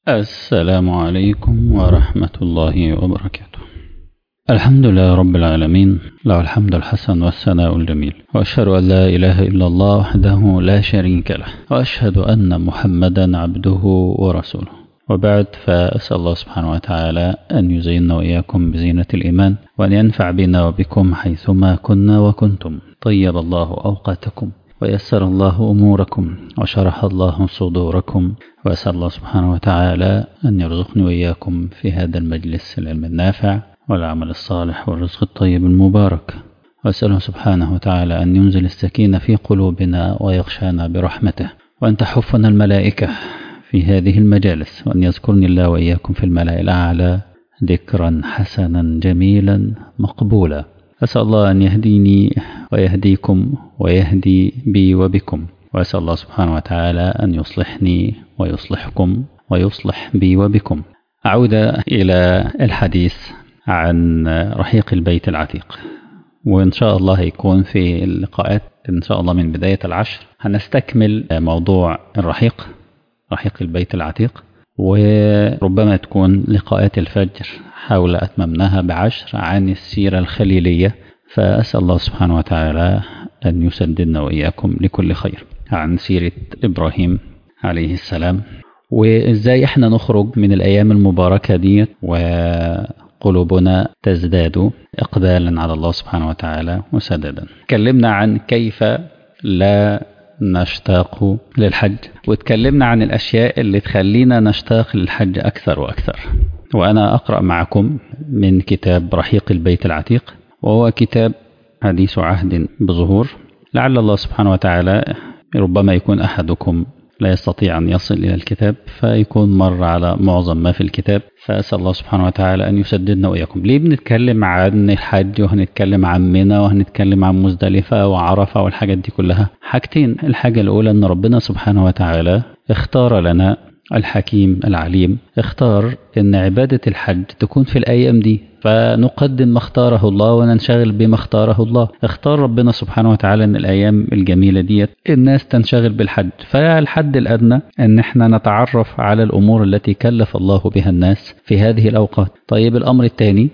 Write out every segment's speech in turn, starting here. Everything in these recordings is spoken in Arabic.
السلام عليكم ورحمة الله وبركاته. الحمد لله رب العالمين، له الحمد الحسن والثناء الجميل، وأشهد أن لا إله إلا الله وحده لا شريك له، وأشهد أن محمدا عبده ورسوله. وبعد، فأسأل الله سبحانه وتعالى أن يزيننا وإياكم بزينة الإيمان، وأن ينفع بنا وبكم حيثما كنا وكنتم. طيب الله أوقاتكم، ويسر الله أموركم، وشرح الله صدوركم. وأسأل الله سبحانه وتعالى أن يرزقني وإياكم في هذا المجلس العلم النافع والعمل الصالح والرزق الطيب المبارك. وأسأله سبحانه وتعالى أن ينزل السكينة في قلوبنا ويغشانا برحمته، وأن تحفنا الملائكة في هذه المجالس، وأن يذكرني الله وإياكم في الملأ الأعلى ذكرا حسنا جميلا مقبولا. أسأل الله أن يهديني ويهديكم ويهدي بي وبكم، وأسأل الله سبحانه وتعالى أن يصلحني ويصلحكم ويصلح بي وبكم. أعود إلى الحديث عن رحيق البيت العتيق، وإن شاء الله هيكون في اللقاءات إن شاء الله من بداية العشر هنستكمل موضوع رحيق البيت العتيق، وربما تكون لقاءات الفجر حول أتممناها بعشر عن السيرة الخليلية. فأسأل الله سبحانه وتعالى أن يسددنا وإياكم لكل خير عن سيرة إبراهيم عليه السلام، وإزاي إحنا نخرج من الأيام المباركة دي وقلوبنا تزداد إقبالا على الله سبحانه وتعالى وسددا. تكلمنا عن كيف لا نشتاق للحج، وتكلمنا عن الأشياء اللي تخلينا نشتاق للحج أكثر وأكثر. وأنا أقرأ معكم من كتاب رحيق البيت العتيق، وهو كتاب حديث عهد بظهور. لعل الله سبحانه وتعالى ربما يكون أحدكم لا يستطيع أن يصل إلى الكتاب، فيكون مر على معظم ما في الكتاب. فأسأل الله سبحانه وتعالى أن يسددنا وإياكم. ليه بنتكلم عن الحج وهنتكلم عن منى وهنتكلم عن مزدلفة وعرفة والحاجات دي كلها؟ حاجتين. الحاجة الأولى أن ربنا سبحانه وتعالى اختار لنا، الحكيم العليم اختار أن عبادة الحج تكون في الأيام دي، فنقدم ما اختاره الله وننشغل بما اختاره الله. اختار ربنا سبحانه وتعالى أن الأيام الجميلة دي الناس تنشغل بالحج، فالحد الأدنى أن احنا نتعرف على الأمور التي كلف الله بها الناس في هذه الأوقات. طيب الأمر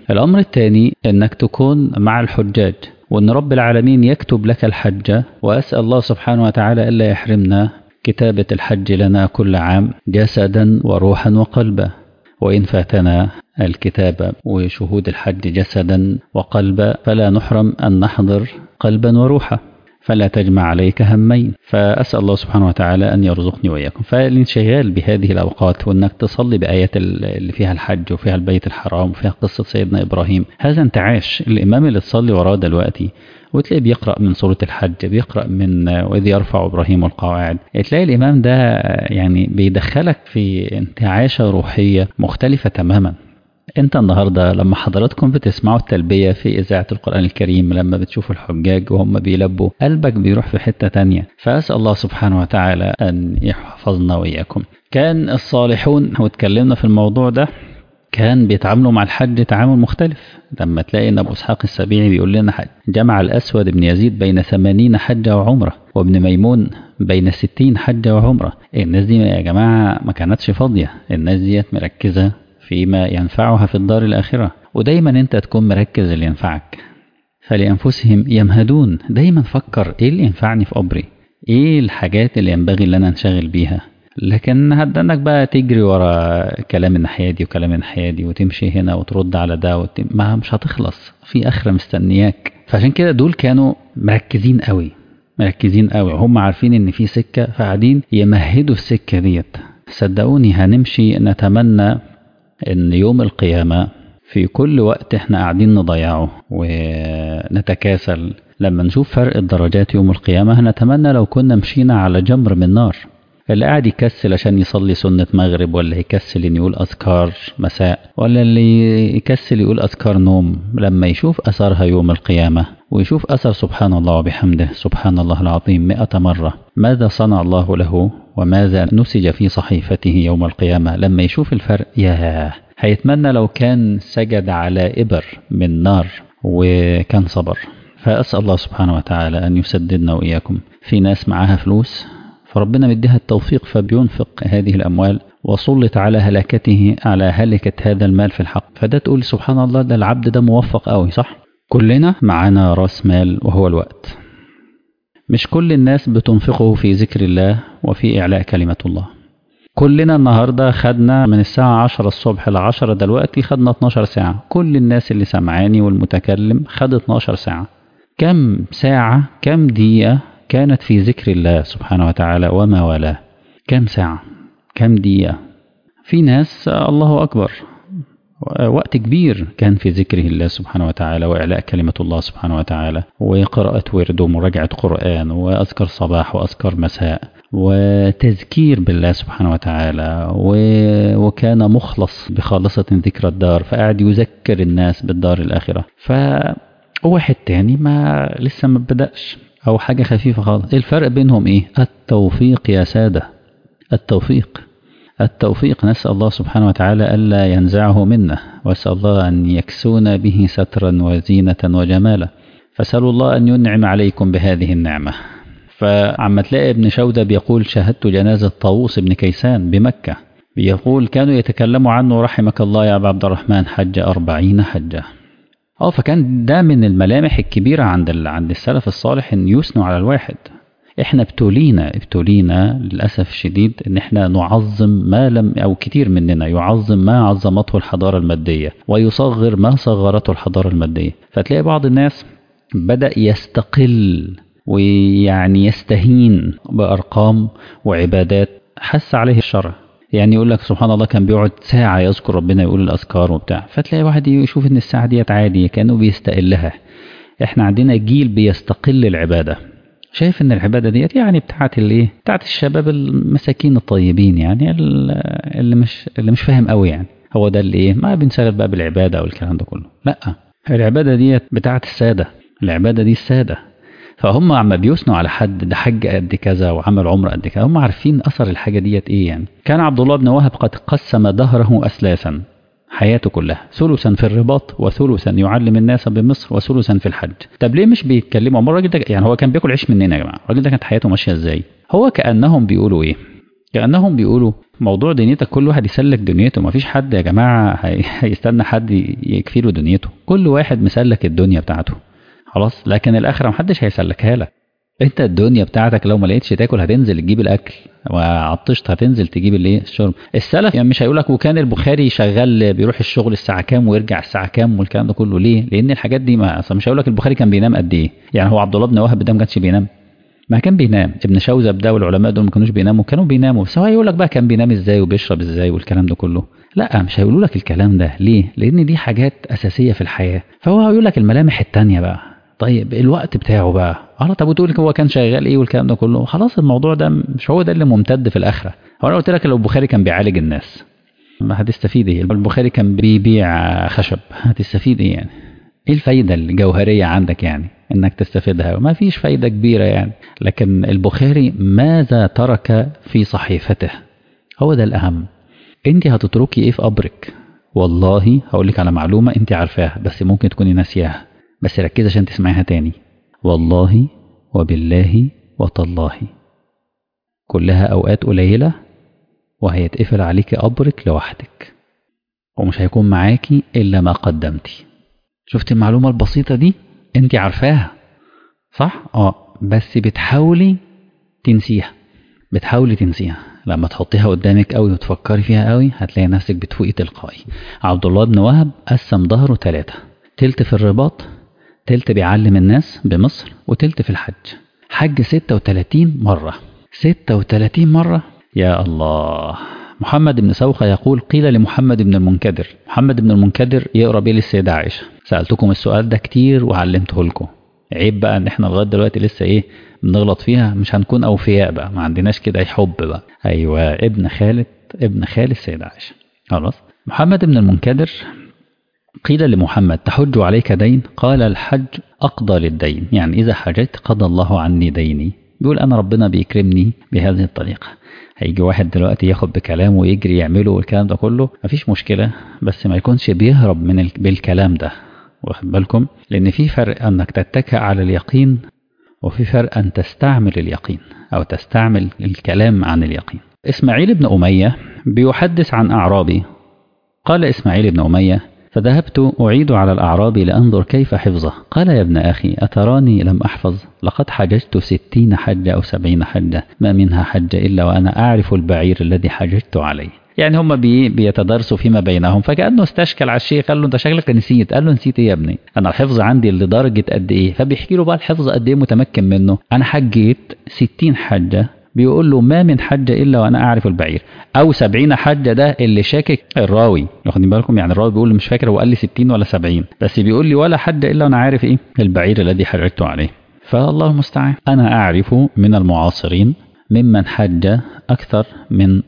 الثاني أنك تكون مع الحجاج، وأن رب العالمين يكتب لك الحج. وأسأل الله سبحانه وتعالى ألا يحرمنا كتابة الحج لنا كل عام جسدا وروحا وقلبا، وإن فاتنا الكتابة وشهود الحج جسدا وقلبا فلا نحرم أن نحضر قلبا وروحا، فلا تجمع عليك همين. فأسأل الله سبحانه وتعالى أن يرزقني وإياكم. فالانشغال بهذه الأوقات وأنك تصلي بآيات اللي فيها الحج وفيها البيت الحرام وفيها قصة سيدنا إبراهيم، هذا انتعاش. الإمام اللي تصلي وراه دلوقتي وتلاقي بيقرأ من سورة الحج، بيقرأ من وإذ يرفع إبراهيم القواعد، تلاقي الإمام ده يعني بيدخلك في انتعاشة روحية مختلفة تماما. انت النهاردة لما حضراتكم بتسمعوا التلبية في إذاعة القرآن الكريم، لما بتشوفوا الحجاج وهم بيلبوا، قلبك بيروح في حتة تانية. فأسأل الله سبحانه وتعالى أن يحفظنا وإياكم. كان الصالحون، واتكلمنا في الموضوع ده، كان بيتعاملوا مع الحج تعامل مختلف. لما تلاقي ان ابو اسحاق السبيعي بيقول لنا جمع الاسود بن يزيد بين 80 حجة وعمرة، وابن ميمون بين 60 حجة وعمرة. الناس دي يا جماعة ما كانتش فاضية، الناس دي مركزة فيما ينفعها في الدار الآخرة. ودايما انت تكون مركز اللي ينفعك، فلأنفسهم يمهدون. دايما فكر ايه اللي ينفعني في قبري، ايه الحاجات اللي ينبغي ان انا انشغل بيها. لكن هدنك بقى تجري ورا كلام الناحية دي وكلام الناحية دي، وتمشي هنا وترد على ده ما مش هتخلص، في آخرة مستنياك. فعشان كده دول كانوا مركزين قوي، هم عارفين ان في سكة، فقاعدين يمهدوا السكة ديت. صدقوني هنمشي نتمنى ان يوم القيامة في كل وقت احنا قاعدين نضيعه ونتكاسل، لما نشوف فرق الدرجات يوم القيامة هنتمنى لو كنا مشينا على جمر من نار. اللي قاعد يكسل عشان يصلي سنة مغرب، ولا يكسل ان يقول أذكار مساء، ولا اللي يكسل يقول أذكار نوم، لما يشوف أثرها يوم القيامة ويشوف أثر سبحان الله وبحمده سبحان الله العظيم 100 مرة، ماذا صنع الله له وماذا نسج في صحيفته يوم القيامة. لما يشوف الفرق هيتمنى لو كان سجد على إبر من نار وكان صبر. فأسأل الله سبحانه وتعالى أن يسددنا وإياكم. في ناس معاها فلوس فربنا مديها التوفيق فبينفق هذه الأموال، وسلط على هلكته، على هلكة هذا المال في الحق. فده تقول سبحان الله، ده العبد ده موفق قوي، صح؟ كلنا معانا راس مال وهو الوقت. مش كل الناس بتنفقه في ذكر الله وفي إعلاء كلمة الله. كلنا النهاردة خدنا من الساعة 10 الصبح ل10 دلوقتي خدنا 12 ساعة. كل الناس اللي سمعاني والمتكلم خد 12 ساعة. كم ساعة، كم دقيقة كانت في ذكر الله سبحانه وتعالى وما والاه؟ كم ساعة، كم دقيقة؟ في ناس الله أكبر وقت كبير كان في ذكره الله سبحانه وتعالى وإعلاء كلمة الله سبحانه وتعالى، وقراءة ورد ومراجعة قرآن وأذكر صباح وأذكر مساء وتذكير بالله سبحانه وتعالى، وكان مخلص بخالصة ذكر الدار، فقاعد يذكر الناس بالدار الآخرة. فواحد تاني ما لسه ما بدأش، أو حاجة خفيفة خالص. الفرق بينهم إيه؟ التوفيق يا سادة، التوفيق. نسأل الله سبحانه وتعالى ألا ينزعه منا، وأسأل الله أن يكسونا به سترا وزينة وجمالا. فسألوا الله أن ينعم عليكم بهذه النعمة. فعما تلاقي ابن شودة بيقول شاهدت جنازة طاووس بن كيسان بمكة، بيقول كانوا يتكلموا عنه رحمك الله يا أبا عبد الرحمن، حج 40 حجة. فكان ده من الملامح الكبيرة عند السلف الصالح أن يثنوا على الواحد. احنا ابتلينا للأسف الشديد ان احنا نعظم ما لم، او كتير مننا يعظم ما عظمته الحضارة المادية ويصغر ما صغرته الحضارة المادية. فتلاقي بعض الناس بدأ يستقل ويعني يستهين بأرقام وعبادات حس عليه الشرع. يعني يقول لك سبحان الله كان بيقعد ساعة يذكر ربنا، يقول الأذكار وبتاع، فتلاقي واحد يشوف ان الساعة ديت عادي كانوا بيستقلها. احنا عندنا جيل بيستقل العبادة، شايف ان العبادة ديت يعني بتاعت الشباب المساكين الطيبين، يعني اللي مش فاهم قوي، يعني هو ده اللي ما بنشغل بقى بالعبادة والكلام ده كله. لا، العبادة ديت بتاعت السادة، العبادة دي السادة. فهم عم بيثنوا على حد ده حج قد كذا وعمل عمره قد كذا، هم عارفين اثر الحاجة ديت ايه. يعني كان عبد الله بن وهب قد قسم دهره أثلاثا، حياته كلها، ثلثا في الرباط وثلثا يعلم الناس بمصر وثلثا في الحج. طب ليه مش بيتكلموا؟ الراجل ده يعني هو كان بياكل عيش مننا يا جماعه، الراجل ده كانت حياته ماشيه ازاي؟ هو كانهم بيقولوا ايه؟ كانهم بيقولوا موضوع دنيتك كل واحد يسلك دنيته، ما فيش حد يا جماعه هيستنى حد يكفي له دنيته، كل واحد مسلك الدنيا بتاعته خلاص، لكن الاخره محدش هيسلكها لك. انت الدنيا بتاعتك لو ما لقيتش تاكل هتنزل تجيب الاكل، وعطشت هتنزل تجيب الشرب. السلف يعني مش هيقولك وكان البخاري شغال بيروح الشغل الساعه كام ويرجع الساعه كام والكلام ده كله. ليه؟ لان الحاجات دي ما اصلا مش هيقولك البخاري كان بينام قد ايه. يعني هو عبد الله بن وهب ده ما كانش بينام؟ ما كان بينام. ابن شوذب ده والعلماء دول ما كانوش بيناموا؟ كانوا بيناموا. بس هو هيقولك بقى كان بينام ازاي وبيشرب ازاي والكلام ده كله؟ لا، مش هيقولوا لك الكلام ده. ليه؟ لان دي حاجات اساسيه في الحياه. فهو هيقول لك الملامح التانية بقى. طيب الوقت بتاعه بقى، طب وتقول هو كان شغال ايه والكلام ده كله؟ خلاص الموضوع ده مش هو ده اللي ممتد في الاخره. هو انا قلت لك لو البخاري كان بيعالج الناس ما هتستفيد ايه؟ البخاري كان بيبيع خشب، هتستفيد ايه يعني؟ ايه الفايده الجوهريه عندك يعني انك تستفيدها؟ ما فيش فايده كبيره يعني. لكن البخاري ماذا ترك في صحيفته؟ هو ده الاهم. انت هتتركي ايه في قبرك؟ والله هقول لك على معلومه انت عارفاها بس ممكن تكوني ناسياها، بس ركز عشان تسمعيها تاني. والله وبالله وتالله كلها أوقات قليلة وهيتقفل عليك قبرك لوحدك، ومش هيكون معاكي إلا ما قدمتي. شفت المعلومة البسيطة دي؟ انت عارفاها صح؟ بس بتحاولي تنسيها. لما تحطيها قدامك قوي وتفكري فيها قوي هتلاقي نفسك بتفوقي تلقائي. عبد الله بن وهب قسم ظهره 3، تلت في الرباط، تلت بيعلم الناس بمصر، وتلت في الحج. حج 36 مرة. 36 مرة يا الله. محمد بن سوخة يقول قيل لمحمد بن المنكدر، محمد بن المنكدر يقرأ بيه للسيدة عائشة، سألتكم السؤال ده كتير وعلمته لكم، عيب بقى ان احنا لغاية دلوقتي لسه بنغلط فيها، مش هنكون أوفياء بقى، ما عندناش كده حب بقى. أيوة، ابن خال السيدة عائشة. خلاص. محمد بن المنكدر قيل لمحمد تحج عليك دين؟ قال الحج أقضى للدين، يعني إذا حجت قضى الله عني ديني. بيقول أنا ربنا بيكرمني بهذه الطريقة. هيجي واحد دلوقتي ياخد بكلامه ويجري يعمله والكلام ده كله، مفيش مشكلة، بس ما يكونش بيهرب بالكلام ده. واخد بالكم؟ لأن في فرق أنك تتكئ على اليقين، وفي فرق أن تستعمل اليقين أو تستعمل الكلام عن اليقين. إسماعيل بن أمية بيحدث عن أعرابي. قال إسماعيل بن أمية: فذهبت أعيد على الأعرابي لأنظر كيف حفظه. قال: يا ابن أخي، أتراني لم أحفظ؟ لقد حججت 60 حجة أو 70 حجة، ما منها حجة إلا وأنا أعرف البعير الذي حججت عليه. يعني هم بيتدارسوا فيما بينهم، فكأنه استشكل على الشيخ، قال له: أنت شكلك نسيت. قال له: نسيت إيه يا ابني؟ أنا الحفظ عندي لدرجة قد إيه؟ فبيحكي له بقى الحفظ قد إيه متمكن منه. أنا حجيت 60 حجة، بيقول له: ما من حجة إلا وأنا أعرف البعير. أو 70 حجة، ده اللي شاكك الراوي، واخدين بالكم؟ يعني الراوي بيقول مش فاكر هو قال لي 60 ولا 70، بس بيقول لي: ولا حجة إلا وأنا عارف إيه البعير الذي حججت عليه. فالله المستعان. أنا أعرف من المعاصرين ممن حج أكثر من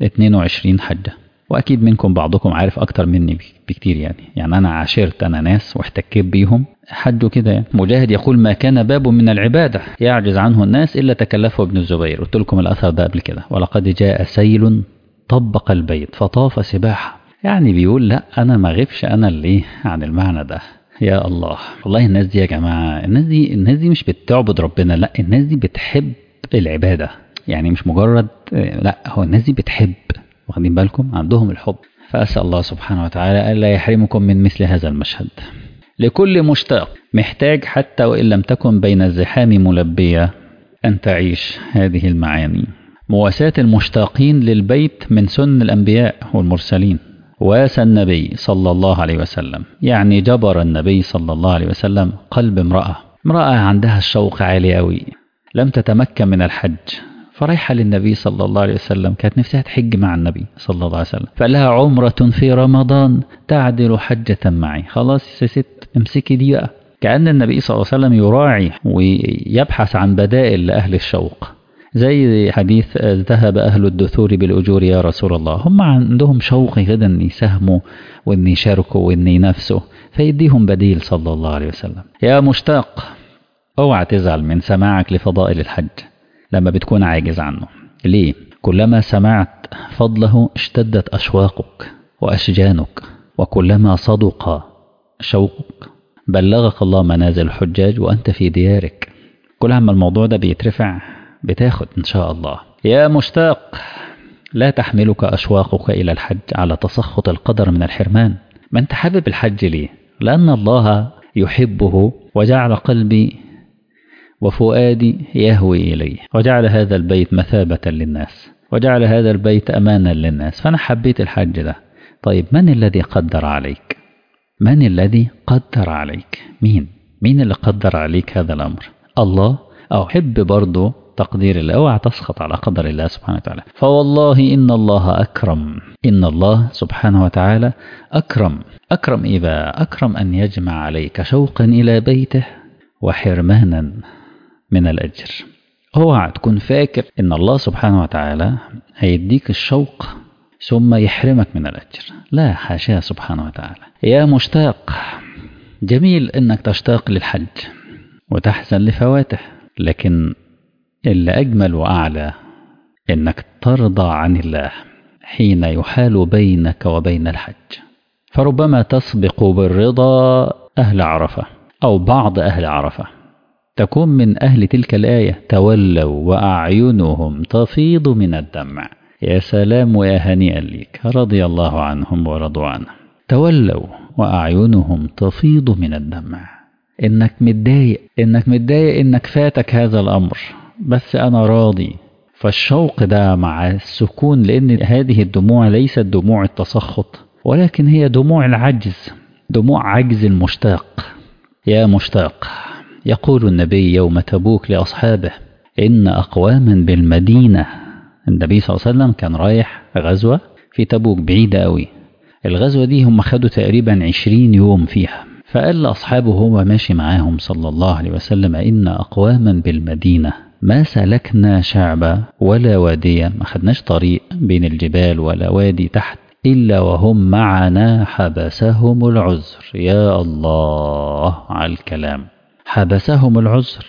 22 حجة، وأكيد منكم بعضكم عارف أكتر مني بكتير. يعني أنا عاشرت أنا ناس واحتكيت بيهم حجوا كده. يعني مجاهد يقول: ما كان باب من العبادة يعجز عنه الناس إلا تكلفه ابن الزبير. قلت لكم الأثر ده قبل كده: ولقد جاء سيل طبق البيت فطاف سباحة. يعني بيقول لا، أنا ما غبش أنا اللي عن المعنى ده. يا الله، والله الناس دي يا جماعة، الناس دي مش بتعبد ربنا، لا، الناس دي بتحب العبادة. يعني مش مجرد، لا، هو الناس دي بتحب، واخدين بالكم؟ عندهم الحب. فأسأل الله سبحانه وتعالى ألا يحرمكم من مثل هذا المشهد. لكل مشتاق محتاج حتى وإن لم تكن بين الزحام ملبية أن تعيش هذه المعاني. مواساة المشتاقين للبيت من سن الأنبياء والمرسلين. واسى النبي صلى الله عليه وسلم، يعني جبر النبي صلى الله عليه وسلم قلب امرأة عندها الشوق عالي أوي، لم تتمكن من الحج، فريحة للنبي صلى الله عليه وسلم، كانت نفسها تحج مع النبي صلى الله عليه وسلم، فلها عمرة في رمضان تعدل حجة معي. خلاص يا ست، امسكي دي بقى. كأن النبي صلى الله عليه وسلم يراعي ويبحث عن بدائل لأهل الشوق. زي حديث: ذهب أهل الدثور بالأجور يا رسول الله. هم عندهم شوق كده أن يساهموا وأن يشاركوا وأن ينافسوا، فيديهم بديل صلى الله عليه وسلم. يا مشتاق، اوعى تزعل من سماعك لفضائل الحج لما بتكون عاجز عنه. ليه؟ كلما سمعت فضله اشتدت أشواقك وأشجانك، وكلما صدق شوقك بلغك الله منازل الحجاج وأنت في ديارك. كل ما الموضوع ده بيترفع بتاخد إن شاء الله. يا مشتاق، لا تحملك أشواقك إلى الحج على تسخط القدر من الحرمان. ما أنت حابب الحج ليه؟ لأن الله يحبه وجعل قلبي وفؤادي يهوي إليه، وجعل هذا البيت مثابة للناس، وجعل هذا البيت أمانا للناس، فأنا حبيت الحج ده. طيب من الذي قدر عليك؟ من الذي قدر عليك؟ مين اللي قدر عليك هذا الأمر؟ الله. أو حب برضو تقدير الله، اوعى تسخط على قدر الله سبحانه وتعالى. فوالله إن الله أكرم، إن الله سبحانه وتعالى أكرم إيه بقى؟ أكرم أن يجمع عليك شوقا إلى بيته وحرمانا من الأجر. اوعى تكون فاكر إن الله سبحانه وتعالى هيديك الشوق ثم يحرمك من الأجر، لا، حاشاه سبحانه وتعالى. يا مشتاق، جميل إنك تشتاق للحج وتحزن لفواته، لكن اللي أجمل وأعلى إنك ترضى عن الله حين يحال بينك وبين الحج. فربما تسبق بالرضا أهل عرفة أو بعض أهل عرفة، تكون من أهل تلك الآية: تولوا وأعينهم تفيض من الدمع. يا سلام ويا هنيئا ليك، رضي الله عنهم ورضوا عنه. تولوا وأعينهم تفيض من الدمع، إنك متضايق إنك فاتك هذا الأمر، بس أنا راضي. فالشوق ده مع السكون، لأن هذه الدموع ليست دموع التسخط، ولكن هي دموع العجز، دموع عجز المشتاق. يا مشتاق، يقول النبي يوم تبوك لأصحابه: إن أقواما بالمدينة. النبي صلى الله عليه وسلم كان رايح غزوة في تبوك بعيدة قوي. الغزوة دي هم خدوا تقريبا 20 يوم فيها. فقال لأصحابه هو ماشي معاهم صلى الله عليه وسلم: إن أقواما بالمدينة ما سلكنا شعبا ولا واديا، ما خدناش طريق بين الجبال ولا وادي تحت إلا وهم معنا حبسهم العذر. يا الله على الكلام، حبسهم العذر.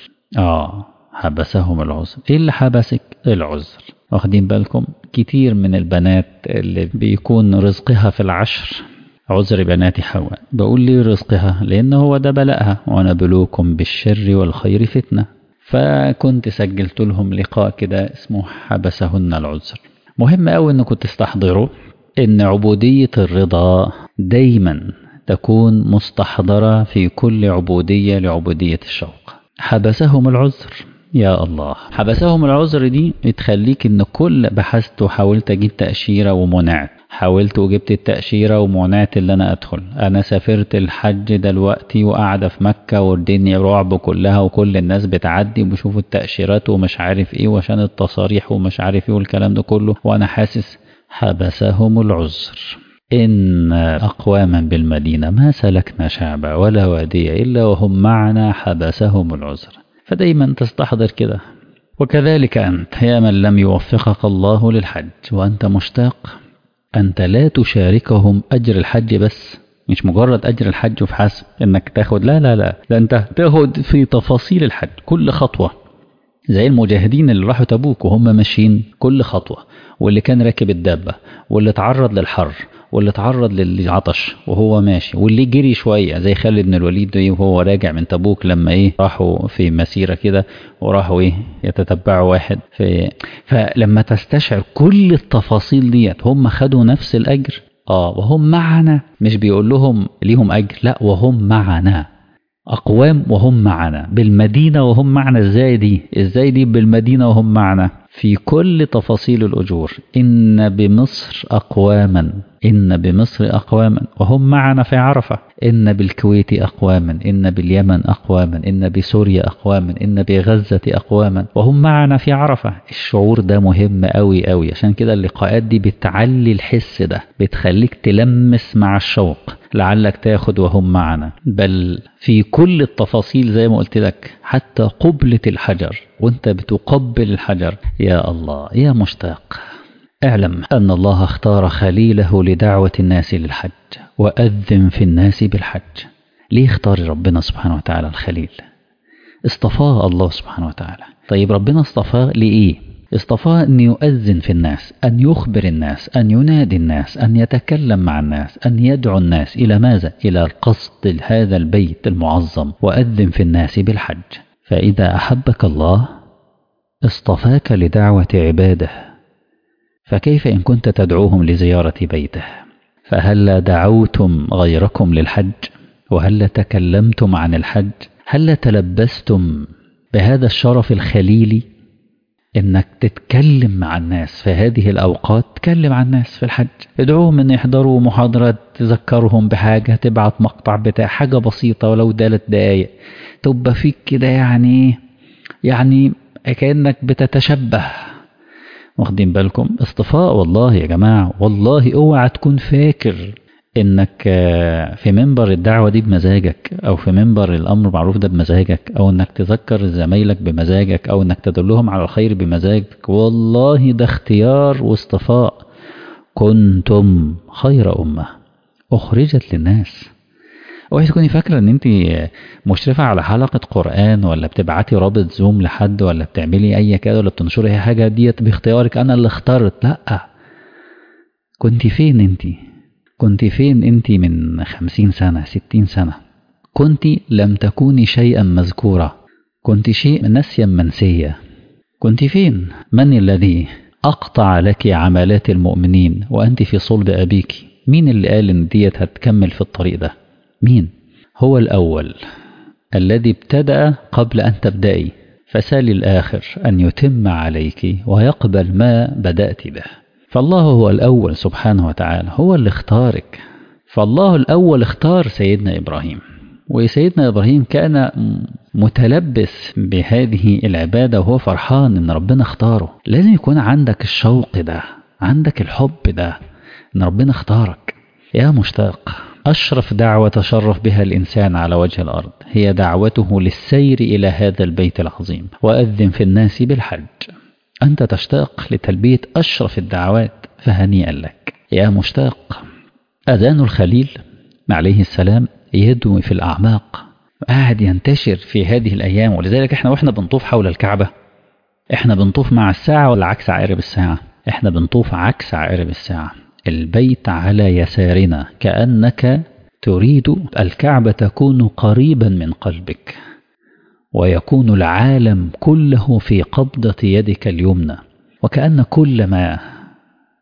حبسهم العذر. إيه اللي حبسك؟ العذر. واخدين بالكم؟ كتير من البنات اللي بيكون رزقها في العشر، عذر بنات حواء. بقول لي رزقها لأن هو ده بلاءها، ونبلوكم بالشر والخير فتنة. فكنت سجلت لهم لقاء كده اسمه حبسهن العذر. مهم أوي أنكم تستحضروا أن عبودية الرضا دايما تكون مستحضرة في كل عبودية لعبودية الشوق. حبسهم العذر، يا الله، حبسهم العذر دي تخليك ان كل بحثت وحاولت اجيب تأشيرة ومنعت، حاولت وجبت التأشيرة ومنعت اللي انا ادخل. انا سافرت الحج دلوقتي وقاعدة في مكة والدنيا رعب كلها وكل الناس بتعدي وبشوفوا التأشيرات ومش عارف ايه وعشان التصاريح ومش عارف ايه والكلام ده كله، وانا حاسس. حبسهم العذر. إن أقواما بالمدينة ما سلكنا شعبا ولا واديا إلا وهم معنا حبسهم العذر. فدايما تستحضر كده. وكذلك أنت يا من لم يوفقك الله للحج وأنت مشتاق، أنت لا تشاركهم أجر الحج بس، مش مجرد أجر الحج وفحسب إنك تاخد، لا لا لا، ده أنت تاخد في تفاصيل الحج كل خطوة، زي المجاهدين اللي راحوا تبوك وهم ماشيين كل خطوة، واللي كان راكب الدابة، واللي اتعرض للحر، واللي اتعرض للعطش وهو ماشي، واللي جري شوية زي خالد بن الوليد وهو راجع من تبوك لما راحوا في مسيرة كده وراحوا يتتبعوا واحد فلما تستشعر كل التفاصيل ديت هم خدوا نفس الأجر. وهم معنا، مش بيقول لهم ليهم أجر، لا، وهم معنا أقوام وهم معنا بالمدينة وهم معنا. ازاي دي بالمدينة وهم معنا في كل تفاصيل الأجور. إن بمصر أقواما وهم معنا في عرفة، إن بالكويت أقواما، إن باليمن أقواما، إن بسوريا أقواما، إن بغزة أقواما وهم معنا في عرفة. الشعور ده مهم أوي أوي، عشان كده اللقاءات دي بتعلي الحس ده، بتخليك تلمس مع الشوق لعلك تاخد وهم معنا. بل في كل التفاصيل زي ما قلت لك، حتى قبلة الحجر وانت بتقبل الحجر، يا الله يا مشتاق. اعلم أن الله اختار خليله لدعوة الناس للحج، وأذن في الناس بالحج. ليه اختار ربنا سبحانه وتعالى الخليل؟ اصطفاه الله سبحانه وتعالى. طيب ربنا اصطفاه لإيه؟ اصطفاه أن يؤذن في الناس، أن يخبر الناس، أن ينادي الناس، أن يتكلم مع الناس، أن يدعو الناس إلى ماذا؟ إلى القصد هذا البيت المعظم. وأذن في الناس بالحج. فإذا أحبك الله اصطفاك لدعوة عباده، فكيف إن كنت تدعوهم لزيارة بيته؟ فهل دعوتم غيركم للحج؟ وهل تكلمتم عن الحج؟ هل تلبستم بهذا الشرف الخليلي إنك تتكلم مع الناس في هذه الأوقات؟ تكلم عن الناس في الحج، ادعوهم إن يحضروا محاضرات، تذكرهم بحاجة، تبعت مقطع بتاع حاجة بسيطة ولو 3 دقايق، تبقى فيك كده يعني كأنك بتتشبه. واخدين بالكم؟ اصطفاء والله يا جماعة. والله اوعى تكون فاكر انك في منبر الدعوة دي بمزاجك، او في منبر الامر معروف ده بمزاجك، او انك تذكر زمايلك بمزاجك، او انك تدلهم على الخير بمزاجك. والله ده اختيار واصطفاء. كنتم خير أمة أخرجت للناس. اوعي تكوني فاكرة ان انت مشرفة على حلقة قرآن، ولا بتبعتي رابط زوم لحد، ولا بتعملي اي كده، ولا بتنشري اي حاجة ديت باختيارك انا اللي اخترت. لا، كنت فين انت من 50 سنة 60 سنة؟ كنت لم تكوني شيئا مذكورا، كنت شيء نسيا منسيا. كنت فين؟ من الذي أقطع لك عملات المؤمنين وأنت في صلب أبيك؟ مين اللي قال إن ديت هتكمل في الطريق ده؟ مين؟ هو الأول الذي ابتدأ قبل أن تبدأي، فسال الآخر أن يتم عليك ويقبل ما بدأت به. فالله هو الأول سبحانه وتعالى، هو اللي اختارك. فالله الأول اختار سيدنا إبراهيم، وسيدنا إبراهيم كان متلبس بهذه العبادة وهو فرحان إن ربنا اختاره. لازم يكون عندك الشوق ده، عندك الحب ده، إن ربنا اختارك. يا مشتاق، أشرف دعوة تشرف بها الإنسان على وجه الأرض هي دعوته للسير إلى هذا البيت العظيم، وأذن في الناس بالحج. أنت تشتاق لتلبية أشرف الدعوات، فهنيئا لك يا مشتاق. أذان الخليل عليه السلام يدوي في الأعماق، قاعد ينتشر في هذه الأيام. ولذلك احنا بنطوف حول الكعبة، احنا بنطوف مع الساعة ولا عكس عقارب الساعة؟ احنا بنطوف عكس عقارب الساعة. البيت على يسارنا، كأنك تريد الكعبة تكون قريبا من قلبك، ويكون العالم كله في قبضة يدك اليمنى، وكأن كل ما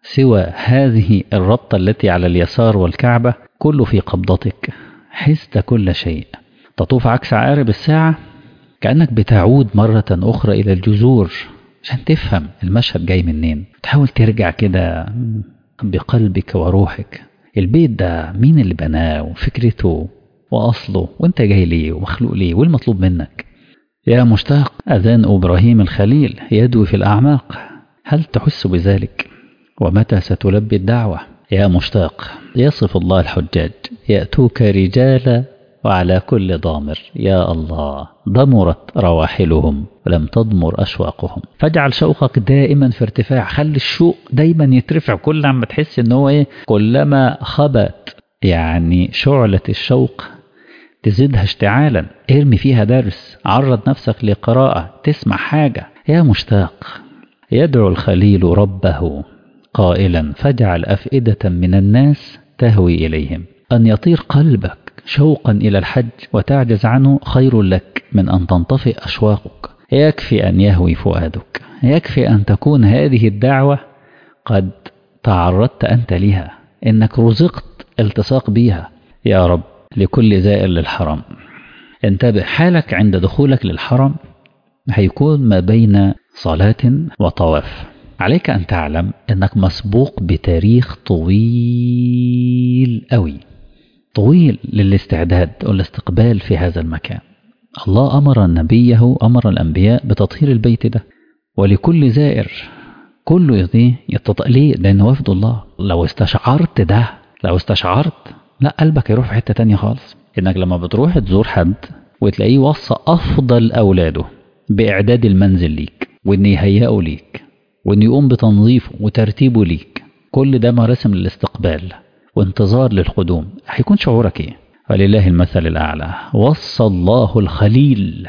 سوى هذه الربطة التي على اليسار والكعبة، كله في قبضتك، حست كل شيء. تطوف عكس عقارب الساعة كأنك بتعود مرة أخرى إلى الجذور عشان تفهم المشهد جاي منين. تحاول ترجع كده بقلبك وروحك، البيت ده مين اللي بناه وفكرته وأصله، وانت جاي ليه ومخلوق ليه والمطلوب منك. يا مشتاق، أذان إبراهيم الخليل يدوي في الأعماق، هل تحس بذلك؟ ومتى ستلبي الدعوة؟ يا مشتاق، يصف الله الحجاج يأتوك رجالا وعلى كل ضامر، يا الله ضمرت رواحلهم ولم تضمر أشواقهم. فاجعل شوقك دائما في ارتفاع، خلي الشوق دايما يترفع، كل عم تحس ان هو كلما خبت يعني شعلة الشوق تزيدها اشتعالا، ارمي فيها درس، عرض نفسك لقراءة، تسمع حاجة. يا مشتاق، يدعو الخليل ربه قائلا فاجعل أفئدة من الناس تهوي إليهم. أن يطير قلبك شوقا إلى الحج وتعجز عنه خير لك من أن تنطفئ أشواقك. يكفي أن يهوي فؤادك، يكفي أن تكون هذه الدعوة قد تعرضت أنت لها، إنك رزقت التصاق بها. يا رب، لكل زائر للحرم انتبه، حالك عند دخولك للحرم هيكون ما بين صلاة وطواف. عليك أن تعلم أنك مسبوق بتاريخ طويل أوي، طويل للاستعداد والاستقبال في هذا المكان. الله أمر نبيه، أمر الأنبياء بتطهير البيت ده، ولكل زائر كله ليه؟ لأنه وفد الله. لو استشعرت ده، لو استشعرت، لا قلبك يروح في حتة تانية خالص. إنك لما بتروح تزور حد وتلاقيه وصى أفضل أولاده بإعداد المنزل ليك، وإن يهيئه ليك، وإن يقوم بتنظيفه وترتيبه ليك، كل ده مراسم للاستقبال وانتظار للقدوم، هيكون شعورك ايه؟ ولله المثل الأعلى. وصى الله الخليل،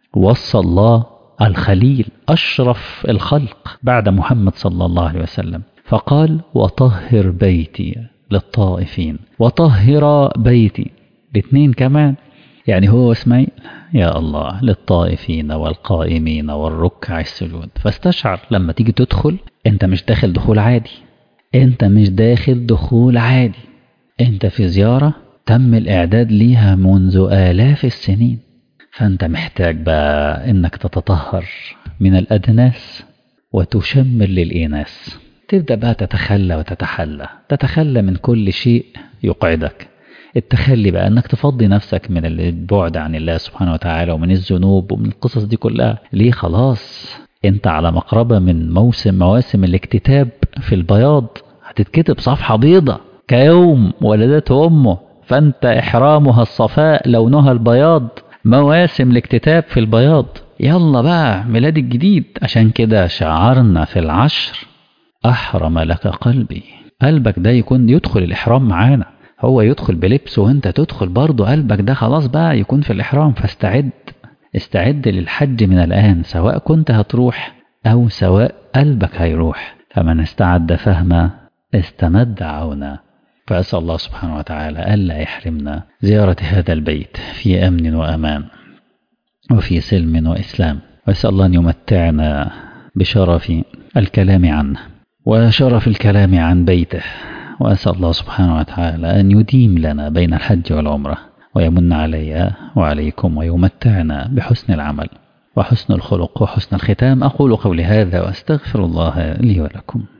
وصى الله الخليل أشرف الخلق بعد محمد صلى الله عليه وسلم، فقال وطهر بيتي للطائفين وطهر بيتي، الاثنين كمان، يعني هو اسمعي يا الله للطائفين والقائمين والركع السجود. فاستشعر لما تيجي تدخل، انت مش داخل دخول عادي، انت مش داخل دخول عادي، انت في زيارة تم الإعداد ليها منذ آلاف السنين. فانت محتاج بقى انك تتطهر من الأدناس وتشمر للإناس، تبدأ بقى تتخلى وتتحلى، تتخلى من كل شيء يقعدك، التخلي بقى انك تفضي نفسك من البعد عن الله سبحانه وتعالى ومن الذنوب ومن القصص دي كلها. ليه؟ خلاص انت على مقربة من مواسم الاكتتاب في البياض، هتتكتب صفحة بيضة كيوم ولدته أمه، فانت إحرامها الصفاء لونها البياض، مواسم الاكتتاب في البياض. يلا بقى ميلاد الجديد. عشان كده شعرنا في العشر أحرم لك قلبي، قلبك ده يكون يدخل الإحرام معانا، هو يدخل بلبسه وانت تدخل برضه، قلبك ده خلاص بقى يكون في الإحرام. فاستعد، استعد للحج من الآن، سواء كنت هتروح أو سواء قلبك هيروح. فمن استعد فهما استمد عونا. فأسأل الله سبحانه وتعالى ألا يحرمنا زيارة هذا البيت في أمن وأمان وفي سلم وإسلام، وأسأل الله أن يمتعنا بشرف الكلام عنه وشرف الكلام عن بيته، وأسأل الله سبحانه وتعالى أن يديم لنا بين الحج والعمرة ويمن علي وعليكم ويمتعنا بحسن العمل وحسن الخلق وحسن الختام. أقول قولي هذا وأستغفر الله لي ولكم.